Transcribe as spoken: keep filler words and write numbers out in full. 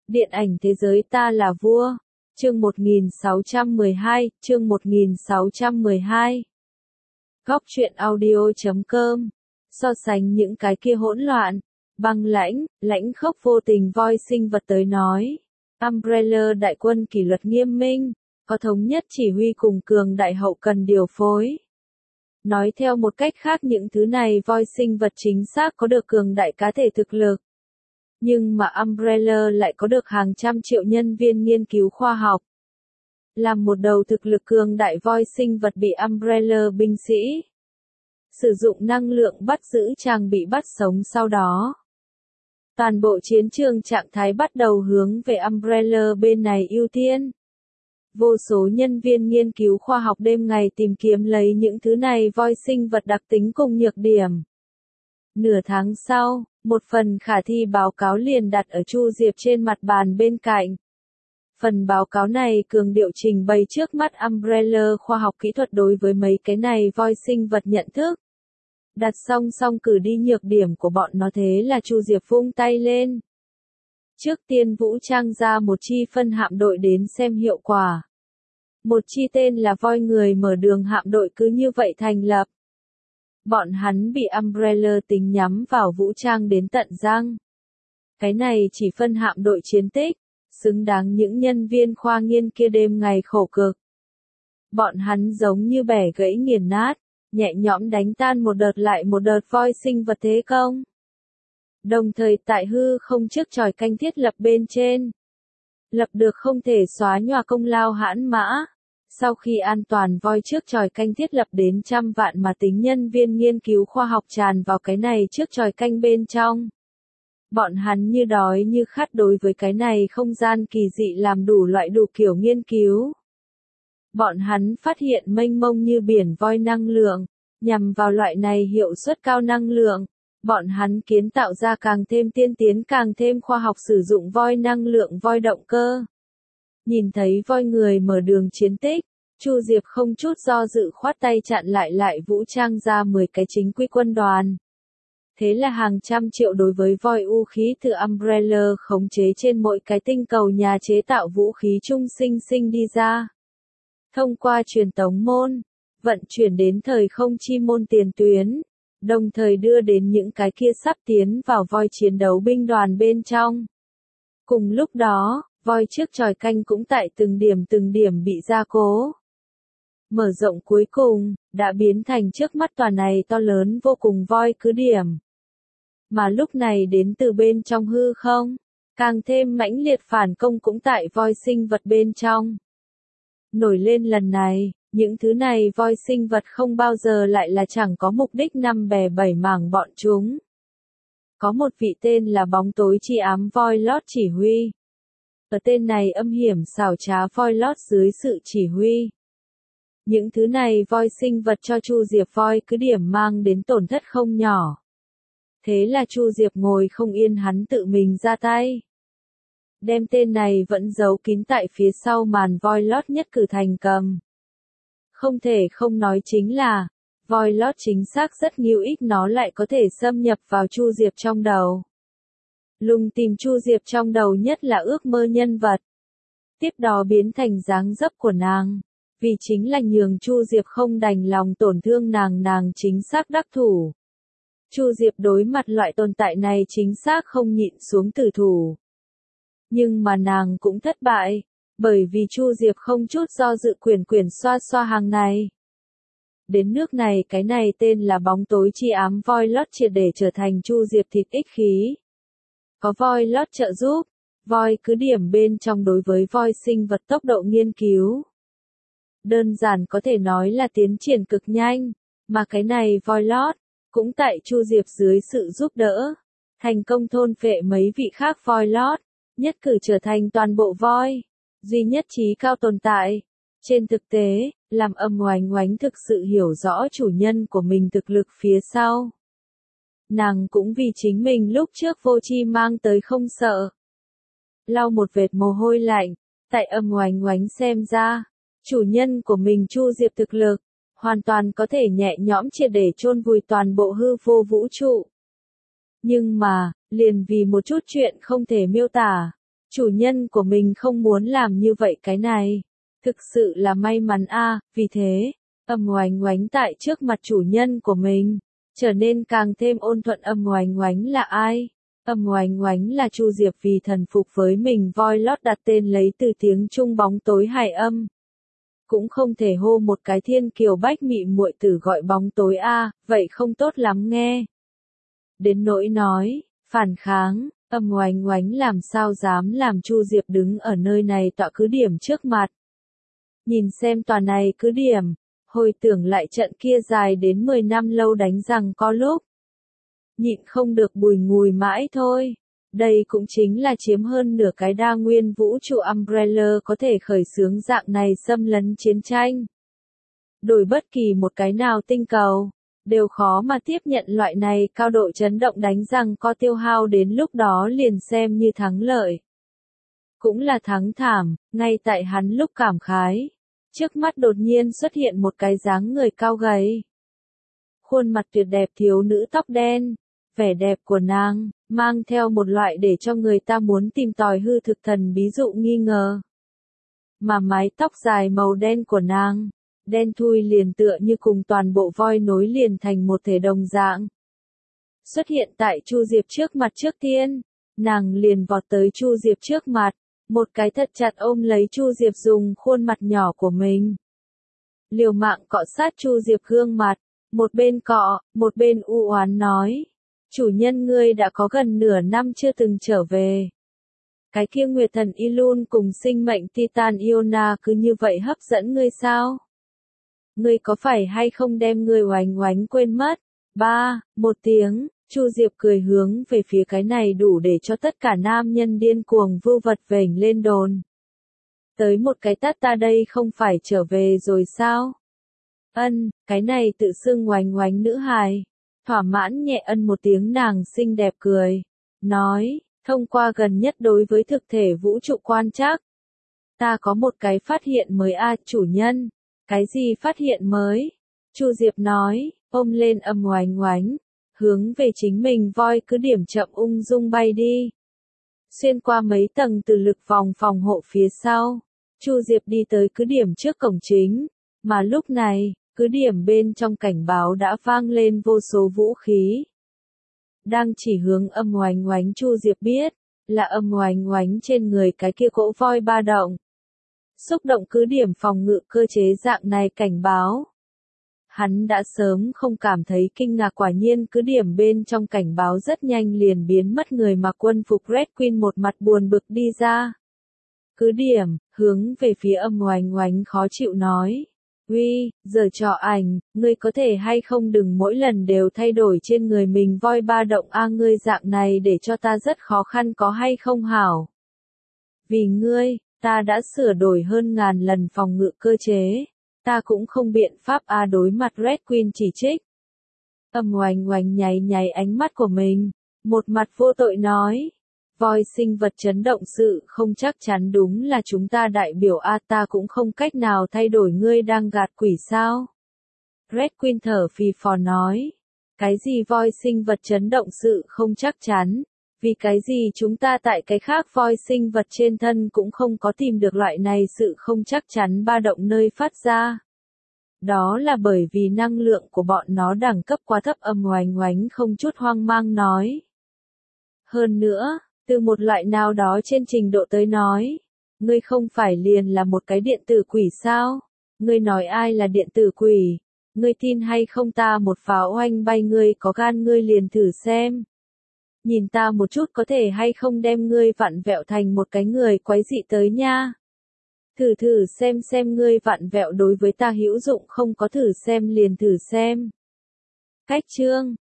Điện ảnh thế giới ta là vua. Chương một nghìn sáu trăm mười hai, chương một nghìn sáu trăm mười hai. Góc truyện audio chấm com. So sánh những cái kia hỗn loạn, băng lãnh, lãnh khốc vô tình voi sinh vật tới nói. Umbrella đại quân kỷ luật nghiêm minh, có thống nhất chỉ huy cùng cường đại hậu cần điều phối. Nói theo một cách khác những thứ này voi sinh vật chính xác có được cường đại cá thể thực lực. Nhưng mà Umbrella lại có được hàng trăm triệu nhân viên nghiên cứu khoa học. Làm một đầu thực lực cường đại voi sinh vật bị Umbrella binh sĩ sử dụng năng lượng bắt giữ chàng bị bắt sống sau đó. Toàn bộ chiến trường trạng thái bắt đầu hướng về Umbrella bên này ưu tiên. Vô số nhân viên nghiên cứu khoa học đêm ngày tìm kiếm lấy những thứ này voi sinh vật đặc tính cùng nhược điểm. Nửa tháng sau, một phần khả thi báo cáo liền đặt ở Chu Diệp trên mặt bàn bên cạnh. Phần báo cáo này cường điệu trình bày trước mắt Umbrella khoa học kỹ thuật đối với mấy cái này voi sinh vật nhận thức. Đặt song song cử đi nhược điểm của bọn nó thế là Chu Diệp vung tay lên. Trước tiên vũ trang ra một chi phân hạm đội đến xem hiệu quả. Một chi tên là voi người mở đường hạm đội cứ như vậy thành lập. Bọn hắn bị Umbrella tính nhắm vào vũ trang đến tận răng. Cái này chỉ phân hạm đội chiến tích, xứng đáng những nhân viên khoa nghiên kia đêm ngày khổ cực. Bọn hắn giống như bẻ gãy nghiền nát, nhẹ nhõm đánh tan một đợt lại một đợt voi sinh vật thế công. Đồng thời tại hư không trước chòi canh thiết lập bên trên. Lập được không thể xóa nhòa công lao hãn mã. Sau khi an toàn voi trước chòi canh thiết lập đến trăm vạn mà tính nhân viên nghiên cứu khoa học tràn vào cái này trước chòi canh bên trong. Bọn hắn như đói như khát đối với cái này không gian kỳ dị làm đủ loại đủ kiểu nghiên cứu. Bọn hắn phát hiện mênh mông như biển voi năng lượng, nhằm vào loại này hiệu suất cao năng lượng. Bọn hắn kiến tạo ra càng thêm tiên tiến càng thêm khoa học sử dụng voi năng lượng voi động cơ. Nhìn thấy voi người mở đường chiến tích, Chu Diệp không chút do dự khoát tay chặn lại lại vũ trang ra mười cái chính quy quân đoàn. Thế là hàng trăm triệu đối với voi u khí từ Umbrella khống chế trên mỗi cái tinh cầu nhà chế tạo vũ khí trung sinh sinh đi ra. Thông qua truyền tống môn, vận chuyển đến thời không chi môn tiền tuyến, đồng thời đưa đến những cái kia sắp tiến vào voi chiến đấu binh đoàn bên trong. Cùng lúc đó, voi trước chòi canh cũng tại từng điểm từng điểm bị gia cố. Mở rộng cuối cùng, đã biến thành trước mắt tòa này to lớn vô cùng voi cứ điểm. Mà lúc này đến từ bên trong hư không, càng thêm mãnh liệt phản công cũng tại voi sinh vật bên trong. Nổi lên lần này, những thứ này voi sinh vật không bao giờ lại là chẳng có mục đích năm bè bảy mảng bọn chúng. Có một vị tên là bóng tối chi ám voi lót chỉ huy. Ở tên này âm hiểm xảo trá voi lót dưới sự chỉ huy. Những thứ này voi sinh vật cho Chu Diệp voi cứ điểm mang đến tổn thất không nhỏ. Thế là Chu Diệp ngồi không yên hắn tự mình ra tay. Đem tên này vẫn giấu kín tại phía sau màn voi lót nhất cử thành cầm. Không thể không nói chính là, voi lót chính xác rất nghiêu ích nó lại có thể xâm nhập vào Chu Diệp trong đầu. Lùng tìm Chu Diệp trong đầu nhất là ước mơ nhân vật. Tiếp đó biến thành dáng dấp của nàng. Vì chính là nhường Chu Diệp không đành lòng tổn thương nàng nàng chính xác đắc thủ. Chu Diệp đối mặt loại tồn tại này chính xác không nhịn xuống tử thủ. Nhưng mà nàng cũng thất bại, bởi vì Chu Diệp không chút do dự quyển quyển xoa xoa hàng này. Đến nước này cái này tên là bóng tối chi ám voi lót triệt để trở thành Chu Diệp thịt ích khí. Có voi lót trợ giúp, voi cứ điểm bên trong đối với voi sinh vật tốc độ nghiên cứu. Đơn giản có thể nói là tiến triển cực nhanh, mà cái này voi lót, cũng tại Chu Diệp dưới sự giúp đỡ, thành công thôn phệ mấy vị khác voi lót, nhất cử trở thành toàn bộ voi, duy nhất trí cao tồn tại. Trên thực tế, làm Âm Oánh Oánh thực sự hiểu rõ chủ nhân của mình thực lực phía sau. Nàng cũng vì chính mình lúc trước vô tri mang tới không sợ. Lau một vệt mồ hôi lạnh, tại Âm Oánh Oánh xem ra, chủ nhân của mình Chu Diệp thực lực, hoàn toàn có thể nhẹ nhõm triệt để chôn vùi toàn bộ hư vô vũ trụ. Nhưng mà, liền vì một chút chuyện không thể miêu tả, Chủ nhân của mình không muốn làm như vậy cái này. Thực sự là may mắn a, vì thế, Âm Oánh Oánh tại trước mặt chủ nhân của mình, trở nên càng thêm ôn thuận. Âm Oánh Oánh là ai? Âm Oánh Oánh là Chu Diệp vì thần phục với mình voi lót đặt tên lấy từ tiếng Trung bóng tối hài âm. Cũng không thể hô một cái thiên kiều bách mị muội tử gọi bóng tối a, vậy không tốt lắm nghe. Đến nỗi nói, phản kháng, Âm Oánh Oánh làm sao dám làm Chu Diệp đứng ở nơi này tọa cứ điểm trước mặt. Nhìn xem tòa này cứ điểm, hồi tưởng lại trận kia dài đến mười năm lâu đánh rằng có lúc. Nhịn không được bùi ngùi mãi thôi. Đây cũng chính là chiếm hơn nửa cái đa nguyên vũ trụ Umbrella có thể khởi xướng dạng này xâm lấn chiến tranh. Đổi bất kỳ một cái nào tinh cầu, đều khó mà tiếp nhận loại này cao độ chấn động đánh rằng có tiêu hao đến lúc đó liền xem như thắng lợi. Cũng là thắng thảm, ngay tại hắn lúc cảm khái. Trước mắt đột nhiên xuất hiện một cái dáng người cao gầy. Khuôn mặt tuyệt đẹp thiếu nữ tóc đen. Vẻ đẹp của nàng, mang theo một loại để cho người ta muốn tìm tòi hư thực thần bí dụ nghi ngờ. Mà mái tóc dài màu đen của nàng, đen thui liền tựa như cùng toàn bộ voi nối liền thành một thể đồng dạng. Xuất hiện tại Chu Diệp trước mặt trước tiên, nàng liền vọt tới Chu Diệp trước mặt, một cái thật chặt ôm lấy Chu Diệp dùng khuôn mặt nhỏ của mình. Liều mạng cọ sát Chu Diệp gương mặt, một bên cọ, một bên u oán nói. Chủ nhân ngươi đã có gần nửa năm chưa từng trở về. Cái kia Nguyệt Thần Ilun cùng sinh mệnh Titan Iona cứ như vậy hấp dẫn ngươi sao? Ngươi có phải hay không đem ngươi Oánh Oánh quên mất? Ba, một tiếng, Chu Diệp cười hướng về phía cái này đủ để cho tất cả nam nhân điên cuồng vưu vật vểnh lên đồn. Tới một cái tát ta đây không phải trở về rồi sao? Ân, cái này tự xưng Oánh Oánh nữ hài. Thỏa mãn nhẹ ân một tiếng nàng xinh đẹp cười. Nói, thông qua gần nhất đối với thực thể vũ trụ quan trắc. Ta có một cái phát hiện mới a chủ nhân. Cái gì phát hiện mới? Chu Diệp nói, ôm lên Âm Oánh Oánh. Hướng về chính mình voi cứ điểm chậm ung dung bay đi. Xuyên qua mấy tầng từ lực vòng phòng hộ phía sau. Chu Diệp đi tới cứ điểm trước cổng chính. Mà lúc này, cứ điểm bên trong cảnh báo đã vang lên vô số vũ khí. Đang chỉ hướng Âm Oánh Oánh. Chu Diệp biết, là Âm Oánh Oánh trên người cái kia cỗ voi ba động. Xúc động cứ điểm phòng ngự cơ chế dạng này cảnh báo. Hắn đã sớm không cảm thấy kinh ngạc, quả nhiên cứ điểm bên trong cảnh báo rất nhanh liền biến mất. Người mặc quân phục Red Queen một mặt buồn bực đi ra. Cứ điểm, hướng về phía Âm Oánh Oánh khó chịu nói. Uy, giờ trò ảnh, ngươi có thể hay không đừng mỗi lần đều thay đổi trên người mình voi ba động a ngươi dạng này để cho ta rất khó khăn có hay không hảo. Vì ngươi, ta đã sửa đổi hơn ngàn lần phòng ngự cơ chế, ta cũng không biện pháp a đối mặt Red Queen chỉ trích. Âm Oánh Oánh nháy nháy ánh mắt của mình, một mặt vô tội nói. Voi sinh vật chấn động sự không chắc chắn đúng là chúng ta đại biểu a ta cũng không cách nào thay đổi ngươi đang gạt quỷ sao. Red Queen thở phì phò nói. Cái gì voi sinh vật chấn động sự không chắc chắn, vì cái gì chúng ta tại cái khác voi sinh vật trên thân cũng không có tìm được loại này sự không chắc chắn ba động nơi phát ra. Đó là bởi vì năng lượng của bọn nó đẳng cấp quá thấp. Âm Oánh Oánh không chút hoang mang nói. Hơn nữa, từ một loại nào đó trên trình độ tới nói, ngươi không phải liền là một cái điện tử quỷ sao? Ngươi nói ai là điện tử quỷ? Ngươi tin hay không ta một pháo oanh bay ngươi có gan ngươi liền thử xem. Nhìn ta một chút có thể hay không đem ngươi vặn vẹo thành một cái người quái dị tới nha. Thử thử xem xem ngươi vặn vẹo đối với ta hữu dụng không có thử xem liền thử xem. Cách chương